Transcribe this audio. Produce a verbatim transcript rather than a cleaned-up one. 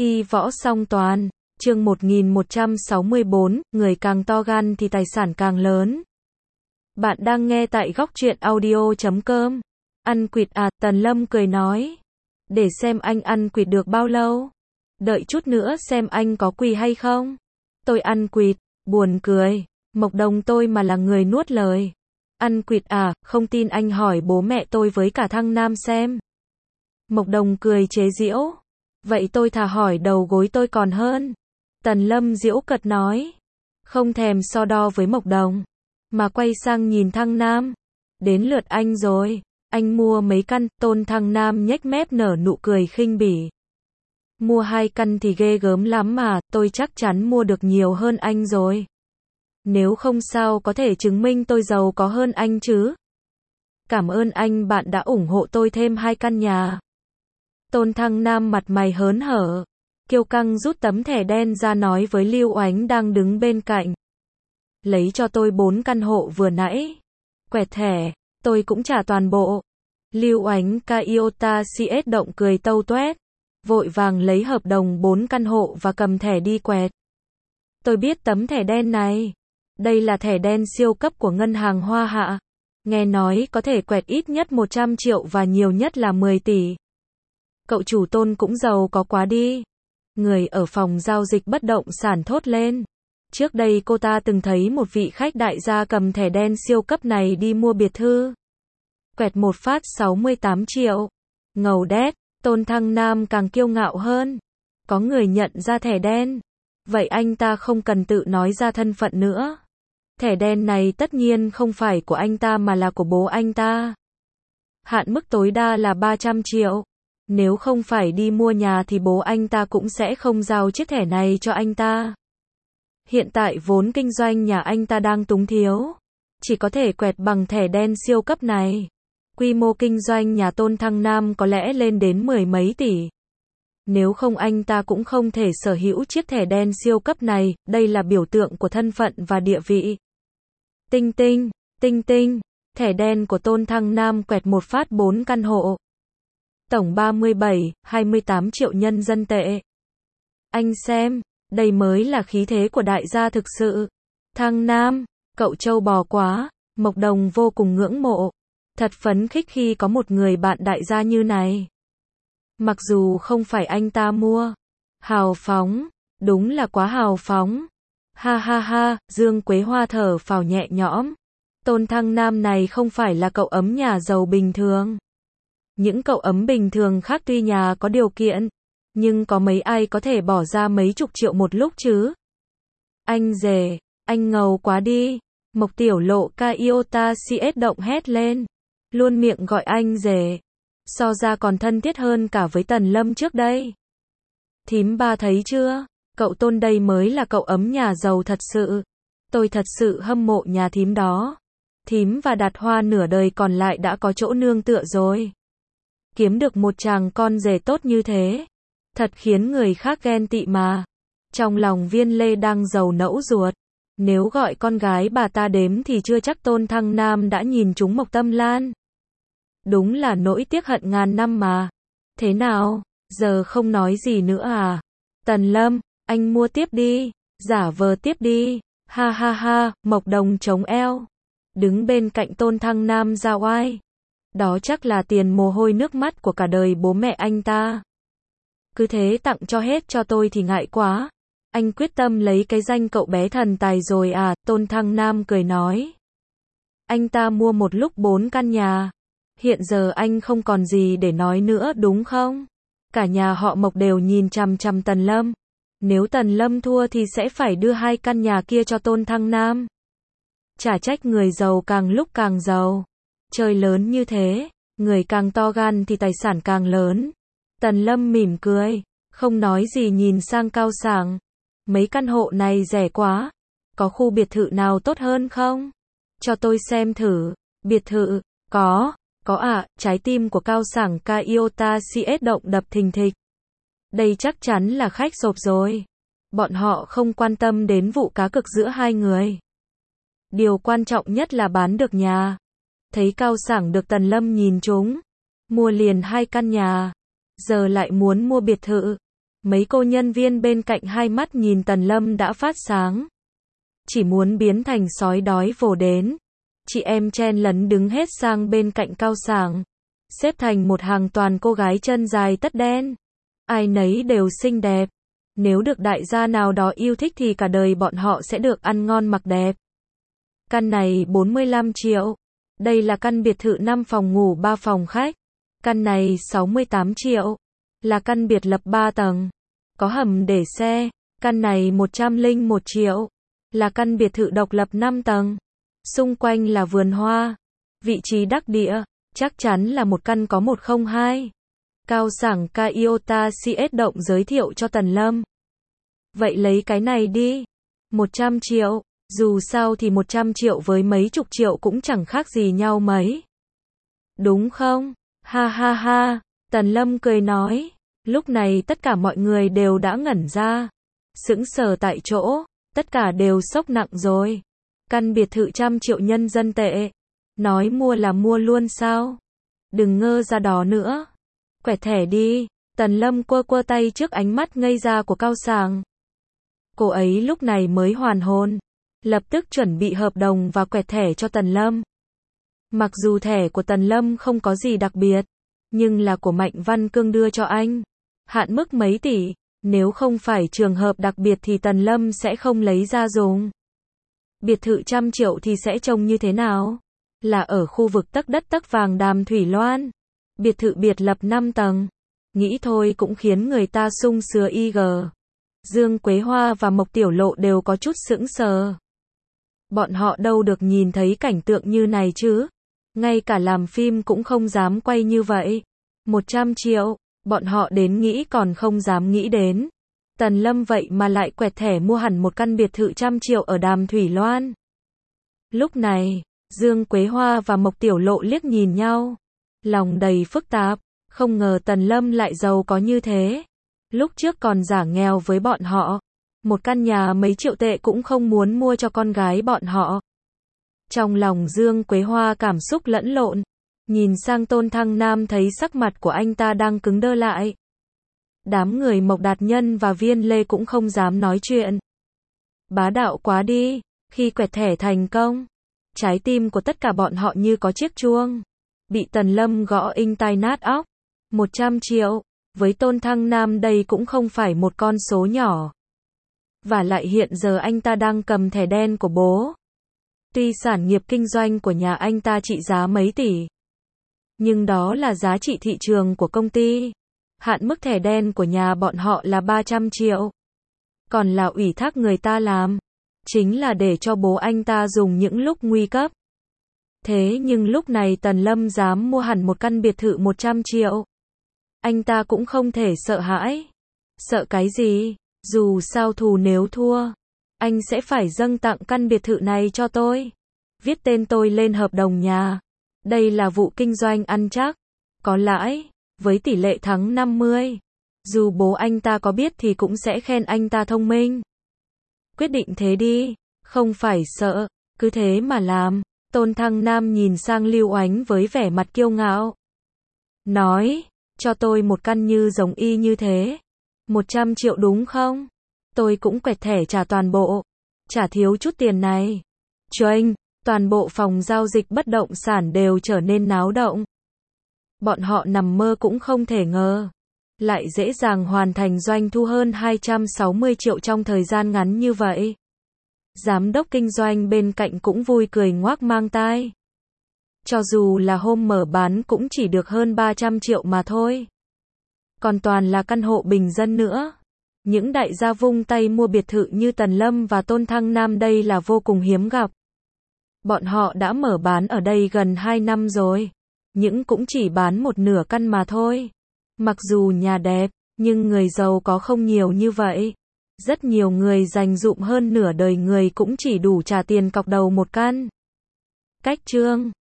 Y võ song toàn, chương một nghìn một trăm sáu mươi bốn, người càng to gan thì tài sản càng lớn. Bạn đang nghe tại góc truyện audio chấm com. Ăn quỵt à, Tần Lâm cười nói. Để xem anh ăn quỵt được bao lâu. Đợi chút nữa xem anh có quỳ hay không. Tôi ăn quỵt, buồn cười. Mộc Đồng tôi mà là người nuốt lời. Ăn quỵt à, không tin anh hỏi bố mẹ tôi với cả thăng Nam xem. Mộc Đồng cười chế giễu. Vậy tôi thà hỏi đầu gối tôi còn hơn. Tần Lâm giễu cợt nói. Không thèm so đo với Mộc Đồng. Mà quay sang nhìn thăng Nam. Đến lượt anh rồi. Anh mua mấy căn, Tôn thăng Nam nhếch mép nở nụ cười khinh bỉ. Mua hai căn thì ghê gớm lắm mà, tôi chắc chắn mua được nhiều hơn anh rồi. Nếu không sao có thể chứng minh tôi giàu có hơn anh chứ. Cảm ơn anh bạn đã ủng hộ tôi thêm hai căn nhà. Tôn thăng Nam mặt mày hớn hở. Kiêu căng rút tấm thẻ đen ra nói với Lưu Oánh đang đứng bên cạnh. Lấy cho tôi bốn căn hộ vừa nãy. Quẹt thẻ, tôi cũng trả toàn bộ. Lưu Oánh Kaiota xê ét động cười tâu tuét. Vội vàng lấy hợp đồng bốn căn hộ và cầm thẻ đi quẹt. Tôi biết tấm thẻ đen này. Đây là thẻ đen siêu cấp của ngân hàng Hoa Hạ. Nghe nói có thể quẹt ít nhất một trăm triệu và nhiều nhất là mười tỷ. Cậu chủ Tôn cũng giàu có quá đi. Người ở phòng giao dịch bất động sản thốt lên. Trước đây cô ta từng thấy một vị khách đại gia cầm thẻ đen siêu cấp này đi mua biệt thự. Quẹt một phát sáu mươi tám triệu. Ngầu đét, Tôn thăng Nam càng kiêu ngạo hơn. Có người nhận ra thẻ đen. Vậy anh ta không cần tự nói ra thân phận nữa. Thẻ đen này tất nhiên không phải của anh ta mà là của bố anh ta. Hạn mức tối đa là ba trăm triệu. Nếu không phải đi mua nhà thì bố anh ta cũng sẽ không giao chiếc thẻ này cho anh ta. Hiện tại vốn kinh doanh nhà anh ta đang túng thiếu. Chỉ có thể quẹt bằng thẻ đen siêu cấp này. Quy mô kinh doanh nhà Tôn thăng Nam có lẽ lên đến mười mấy tỷ. Nếu không anh ta cũng không thể sở hữu chiếc thẻ đen siêu cấp này, đây là biểu tượng của thân phận và địa vị. Tinh tinh, tinh tinh, thẻ đen của Tôn thăng Nam quẹt một phát bốn căn hộ. Tổng ba mươi bảy, hai mươi tám triệu nhân dân tệ. Anh xem, đây mới là khí thế của đại gia thực sự. Thăng Nam, cậu trâu bò quá, Mộc Đồng vô cùng ngưỡng mộ. Thật phấn khích khi có một người bạn đại gia như này. Mặc dù không phải anh ta mua. Hào phóng, đúng là quá hào phóng. Ha ha ha, Dương Quế Hoa thở phào nhẹ nhõm. Tôn thăng Nam này không phải là cậu ấm nhà giàu bình thường. Những cậu ấm bình thường khác tuy nhà có điều kiện, nhưng có mấy ai có thể bỏ ra mấy chục triệu một lúc chứ? Anh rể, anh ngầu quá đi. Mộc Tiểu Lộ Kaiota xê ét động hét lên. Luôn miệng gọi anh rể. So ra còn thân thiết hơn cả với Tần Lâm trước đây. Thím ba thấy chưa? Cậu Tôn đây mới là cậu ấm nhà giàu thật sự. Tôi thật sự hâm mộ nhà thím đó. Thím và Đạt Hoa nửa đời còn lại đã có chỗ nương tựa rồi. Kiếm được một chàng con rể tốt như thế. Thật khiến người khác ghen tị mà. Trong lòng Viên Lê đang giàu nẫu ruột. Nếu gọi con gái bà ta đếm thì chưa chắc Tôn thăng Nam đã nhìn trúng Mộc Tâm Lan. Đúng là nỗi tiếc hận ngàn năm mà. Thế nào, giờ không nói gì nữa à? Tần Lâm, anh mua tiếp đi. Giả vờ tiếp đi. Ha ha ha, Mộc Đồng chống eo. Đứng bên cạnh Tôn thăng Nam ra oai. Đó chắc là tiền mồ hôi nước mắt của cả đời bố mẹ anh ta. Cứ thế tặng cho hết cho tôi thì ngại quá. Anh quyết tâm lấy cái danh cậu bé thần tài rồi à? Tôn thăng Nam cười nói. Anh ta mua một lúc bốn căn nhà. Hiện giờ anh không còn gì để nói nữa đúng không? Cả nhà họ Mộc đều nhìn chằm chằm Tần Lâm. Nếu Tần Lâm thua thì sẽ phải đưa hai căn nhà kia cho Tôn thăng Nam. Chả trách người giàu càng lúc càng giàu. Chơi lớn như thế, người càng to gan thì tài sản càng lớn. Tần Lâm mỉm cười, không nói gì nhìn sang Cao Sảng. Mấy căn hộ này rẻ quá. Có khu biệt thự nào tốt hơn không? Cho tôi xem thử. Biệt thự, có, có ạ, à, trái tim của Cao Sảng Kaiota xê ét động đập thình thịch. Đây chắc chắn là khách sộp rồi. Bọn họ không quan tâm đến vụ cá cược giữa hai người. Điều quan trọng nhất là bán được nhà. Thấy Cao Sảng được Tần Lâm nhìn trúng. Mua liền hai căn nhà. Giờ lại muốn mua biệt thự. Mấy cô nhân viên bên cạnh hai mắt nhìn Tần Lâm đã phát sáng. Chỉ muốn biến thành sói đói vồ đến. Chị em chen lấn đứng hết sang bên cạnh Cao Sảng. Xếp thành một hàng toàn cô gái chân dài tất đen. Ai nấy đều xinh đẹp. Nếu được đại gia nào đó yêu thích thì cả đời bọn họ sẽ được ăn ngon mặc đẹp. Căn này bốn mươi lăm triệu. Đây là căn biệt thự năm phòng ngủ ba phòng khách. Căn này sáu mươi tám triệu. Là căn biệt lập ba tầng. Có hầm để xe. Căn này một trăm lẻ một triệu. Là căn biệt thự độc lập năm tầng. Xung quanh là vườn hoa. Vị trí đắc địa. Chắc chắn là một căn có một không hai. Cao Sảng Kaiota xê ét động giới thiệu cho Tần Lâm. Vậy lấy cái này đi. một trăm triệu. Dù sao thì một trăm triệu với mấy chục triệu cũng chẳng khác gì nhau mấy. Đúng không? Ha ha ha. Tần Lâm cười nói. Lúc này tất cả mọi người đều đã ngẩn ra. Sững sờ tại chỗ. Tất cả đều sốc nặng rồi. Căn biệt thự trăm triệu nhân dân tệ. Nói mua là mua luôn sao? Đừng ngơ ra đó nữa. Quẹt thẻ đi. Tần Lâm quơ quơ tay trước ánh mắt ngây ra của Cao Sảng. Cô ấy lúc này mới hoàn hồn. Lập tức chuẩn bị hợp đồng và quẹt thẻ cho Tần Lâm. Mặc dù thẻ của Tần Lâm không có gì đặc biệt, nhưng là của Mạnh Văn Cương đưa cho anh. Hạn mức mấy tỷ, nếu không phải trường hợp đặc biệt thì Tần Lâm sẽ không lấy ra dùng. Biệt thự trăm triệu thì sẽ trông như thế nào? Là ở khu vực tấc đất tấc vàng Đàm Thủy Loan. Biệt thự biệt lập năm tầng. Nghĩ thôi cũng khiến người ta sung sướng y gờ. Dương Quế Hoa và Mộc Tiểu Lộ đều có chút sững sờ. Bọn họ đâu được nhìn thấy cảnh tượng như này chứ. Ngay cả làm phim cũng không dám quay như vậy. một trăm triệu, bọn họ đến nghĩ còn không dám nghĩ đến. Tần Lâm vậy mà lại quẹt thẻ mua hẳn một căn biệt thự trăm triệu ở Đàm Thủy Loan. Lúc này, Dương Quế Hoa và Mộc Tiểu Lộ liếc nhìn nhau. Lòng đầy phức tạp, không ngờ Tần Lâm lại giàu có như thế. Lúc trước còn giả nghèo với bọn họ. Một căn nhà mấy triệu tệ cũng không muốn mua cho con gái bọn họ. Trong lòng Dương Quế Hoa cảm xúc lẫn lộn. Nhìn sang Tôn Thăng Nam thấy sắc mặt của anh ta đang cứng đơ lại. Đám người Mộc Đạt Nhân và Viên Lê cũng không dám nói chuyện. Bá đạo quá đi. Khi quẹt thẻ thành công, trái tim của tất cả bọn họ như có chiếc chuông. Bị Tần Lâm gõ inh tai nát óc. một trăm triệu. Với Tôn Thăng Nam đây cũng không phải một con số nhỏ. Và lại hiện giờ anh ta đang cầm thẻ đen của bố. Tuy sản nghiệp kinh doanh của nhà anh ta trị giá mấy tỷ, nhưng đó là giá trị thị trường của công ty. Hạn mức thẻ đen của nhà bọn họ là ba trăm triệu. Còn là ủy thác người ta làm, chính là để cho bố anh ta dùng những lúc nguy cấp. Thế nhưng lúc này Tần Lâm dám mua hẳn một căn biệt thự một trăm triệu. Anh ta cũng không thể sợ hãi. Sợ cái gì? Dù sao thù nếu thua, anh sẽ phải dâng tặng căn biệt thự này cho tôi. Viết tên tôi lên hợp đồng nhà. Đây là vụ kinh doanh ăn chắc, có lãi, với tỷ lệ thắng năm mươi. Dù bố anh ta có biết thì cũng sẽ khen anh ta thông minh. Quyết định thế đi, không phải sợ, cứ thế mà làm. Tôn Thăng Nam nhìn sang Lưu Oánh với vẻ mặt kiêu ngạo. Nói, cho tôi một căn như giống y như thế. một trăm triệu đúng không? Tôi cũng quẹt thẻ trả toàn bộ. Trả thiếu chút tiền này. Chuênh, toàn bộ phòng giao dịch bất động sản đều trở nên náo động. Bọn họ nằm mơ cũng không thể ngờ. Lại dễ dàng hoàn thành doanh thu hơn hai trăm sáu mươi triệu trong thời gian ngắn như vậy. Giám đốc kinh doanh bên cạnh cũng vui cười ngoác mang tai. Cho dù là hôm mở bán cũng chỉ được hơn ba trăm triệu mà thôi. Còn toàn là căn hộ bình dân nữa. Những đại gia vung tay mua biệt thự như Tần Lâm và Tôn Thăng Nam đây là vô cùng hiếm gặp. Bọn họ đã mở bán ở đây gần hai năm rồi. Nhưng cũng chỉ bán một nửa căn mà thôi. Mặc dù nhà đẹp, nhưng người giàu có không nhiều như vậy. Rất nhiều người dành dụm hơn nửa đời người cũng chỉ đủ trả tiền cọc đầu một căn. Cách chương